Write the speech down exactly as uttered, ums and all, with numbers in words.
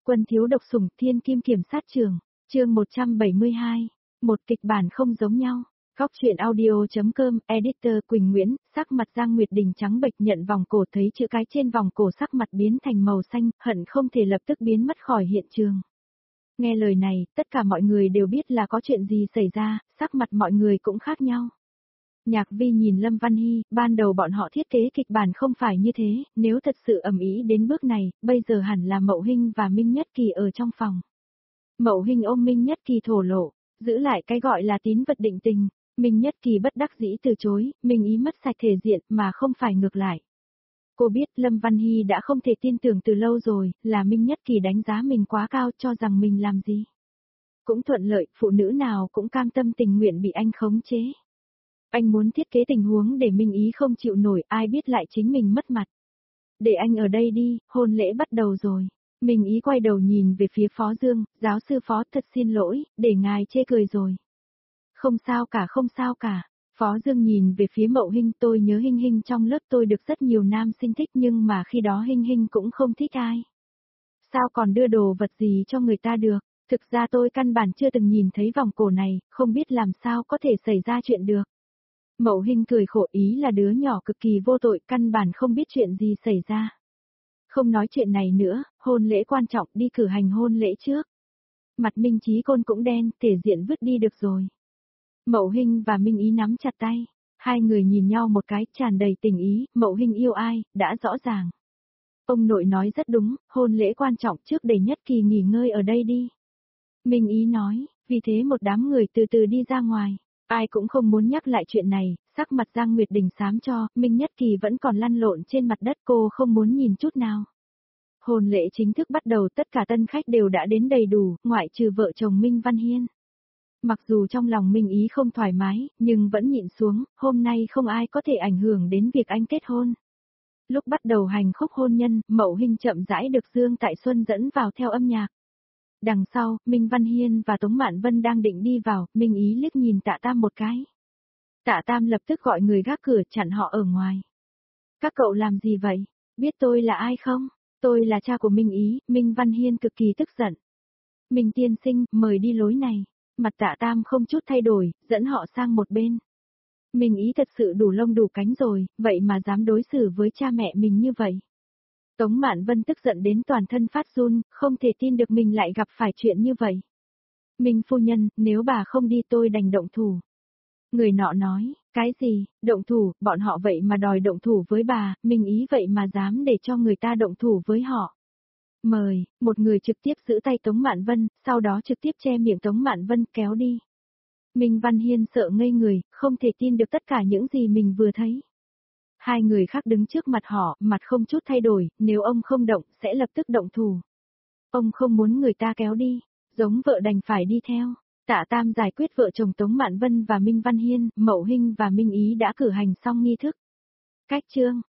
Quân thiếu độc sủng thiên kim kiểm sát trường, chương một trăm bảy mươi hai, một kịch bản không giống nhau. Góc truyện audio.com, editor Quỳnh Nguyễn, sắc mặt Giang Nguyệt Đình trắng bệch nhận vòng cổ thấy chữ cái trên vòng cổ sắc mặt biến thành màu xanh, hận không thể lập tức biến mất khỏi hiện trường. Nghe lời này, tất cả mọi người đều biết là có chuyện gì xảy ra, sắc mặt mọi người cũng khác nhau. Nhạc Vi nhìn Lâm Văn Hy, ban đầu bọn họ thiết kế kịch bản không phải như thế, nếu thật sự ầm ĩ đến bước này, bây giờ hẳn là Mậu Hinh và Minh Nhất Kỳ ở trong phòng. Mậu Hinh ôm Minh Nhất Kỳ thổ lộ, giữ lại cái gọi là tín vật định tình, Minh Nhất Kỳ bất đắc dĩ từ chối, Minh ý mất sạch thể diện mà không phải ngược lại. Cô biết Lâm Văn Hy đã không thể tin tưởng từ lâu rồi, là Minh Nhất Kỳ đánh giá mình quá cao cho rằng mình làm gì. Cũng thuận lợi, phụ nữ nào cũng cam tâm tình nguyện bị anh khống chế. Anh muốn thiết kế tình huống để Minh ý không chịu nổi, ai biết lại chính mình mất mặt. Để anh ở đây đi, hôn lễ bắt đầu rồi. Minh ý quay đầu nhìn về phía Phó Dương, giáo sư Phó thật xin lỗi, để ngài chê cười rồi. Không sao cả không sao cả. Phó Dương nhìn về phía Mậu Hinh, tôi nhớ Hinh Hinh trong lớp tôi được rất nhiều nam sinh thích nhưng mà khi đó Hinh Hinh cũng không thích ai. Sao còn đưa đồ vật gì cho người ta được, thực ra tôi căn bản chưa từng nhìn thấy vòng cổ này, không biết làm sao có thể xảy ra chuyện được. Mậu Hinh cười khổ, ý là đứa nhỏ cực kỳ vô tội, căn bản không biết chuyện gì xảy ra. Không nói chuyện này nữa, hôn lễ quan trọng, đi cử hành hôn lễ trước. Mặt Minh Chí Côn cũng đen, thể diện vứt đi được rồi. Mậu Hinh và Minh Ý nắm chặt tay, hai người nhìn nhau một cái, tràn đầy tình ý, Mậu Hinh yêu ai, đã rõ ràng. Ông nội nói rất đúng, hôn lễ quan trọng trước để Nhất Kỳ nghỉ ngơi ở đây đi. Minh Ý nói, vì thế một đám người từ từ đi ra ngoài. Ai cũng không muốn nhắc lại chuyện này, sắc mặt Giang Nguyệt Đình xám cho, Minh Nhất Kỳ vẫn còn lăn lộn trên mặt đất, cô không muốn nhìn chút nào. Hôn lễ chính thức bắt đầu, tất cả tân khách đều đã đến đầy đủ, ngoại trừ vợ chồng Minh Văn Hiên. Mặc dù trong lòng Minh Ý không thoải mái, nhưng vẫn nhịn xuống, hôm nay không ai có thể ảnh hưởng đến việc anh kết hôn. Lúc bắt đầu hành khúc hôn nhân, Mậu Hinh chậm rãi được Dương Tại Xuân dẫn vào theo âm nhạc. Đằng sau, Minh Văn Hiên và Tống Mạn Vân đang định đi vào, Minh Ý liếc nhìn Tạ Tam một cái. Tạ Tam lập tức gọi người gác cửa chặn họ ở ngoài. Các cậu làm gì vậy? Biết tôi là ai không? Tôi là cha của Minh Ý, Minh Văn Hiên cực kỳ tức giận. Minh tiên sinh, mời đi lối này. Mặt Tạ Tam không chút thay đổi, dẫn họ sang một bên. Minh Ý thật sự đủ lông đủ cánh rồi, vậy mà dám đối xử với cha mẹ mình như vậy. Tống Mạn Vân tức giận đến toàn thân phát run, không thể tin được mình lại gặp phải chuyện như vậy. Minh phu nhân, nếu bà không đi tôi đành động thủ. Người nọ nói, cái gì, động thủ, bọn họ vậy mà đòi động thủ với bà, Minh Ý vậy mà dám để cho người ta động thủ với họ. Mời, một người trực tiếp giữ tay Tống Mạn Vân, sau đó trực tiếp che miệng Tống Mạn Vân kéo đi. Minh Văn Hiên sợ ngây người, không thể tin được tất cả những gì mình vừa thấy. Hai người khác đứng trước mặt họ, mặt không chút thay đổi, nếu ông không động, sẽ lập tức động thủ. Ông không muốn người ta kéo đi, giống vợ đành phải đi theo. Tạ Tam giải quyết vợ chồng Tống Mạn Vân và Minh Văn Hiên, Mậu Hinh và Minh Ý đã cử hành xong nghi thức. Cách chương,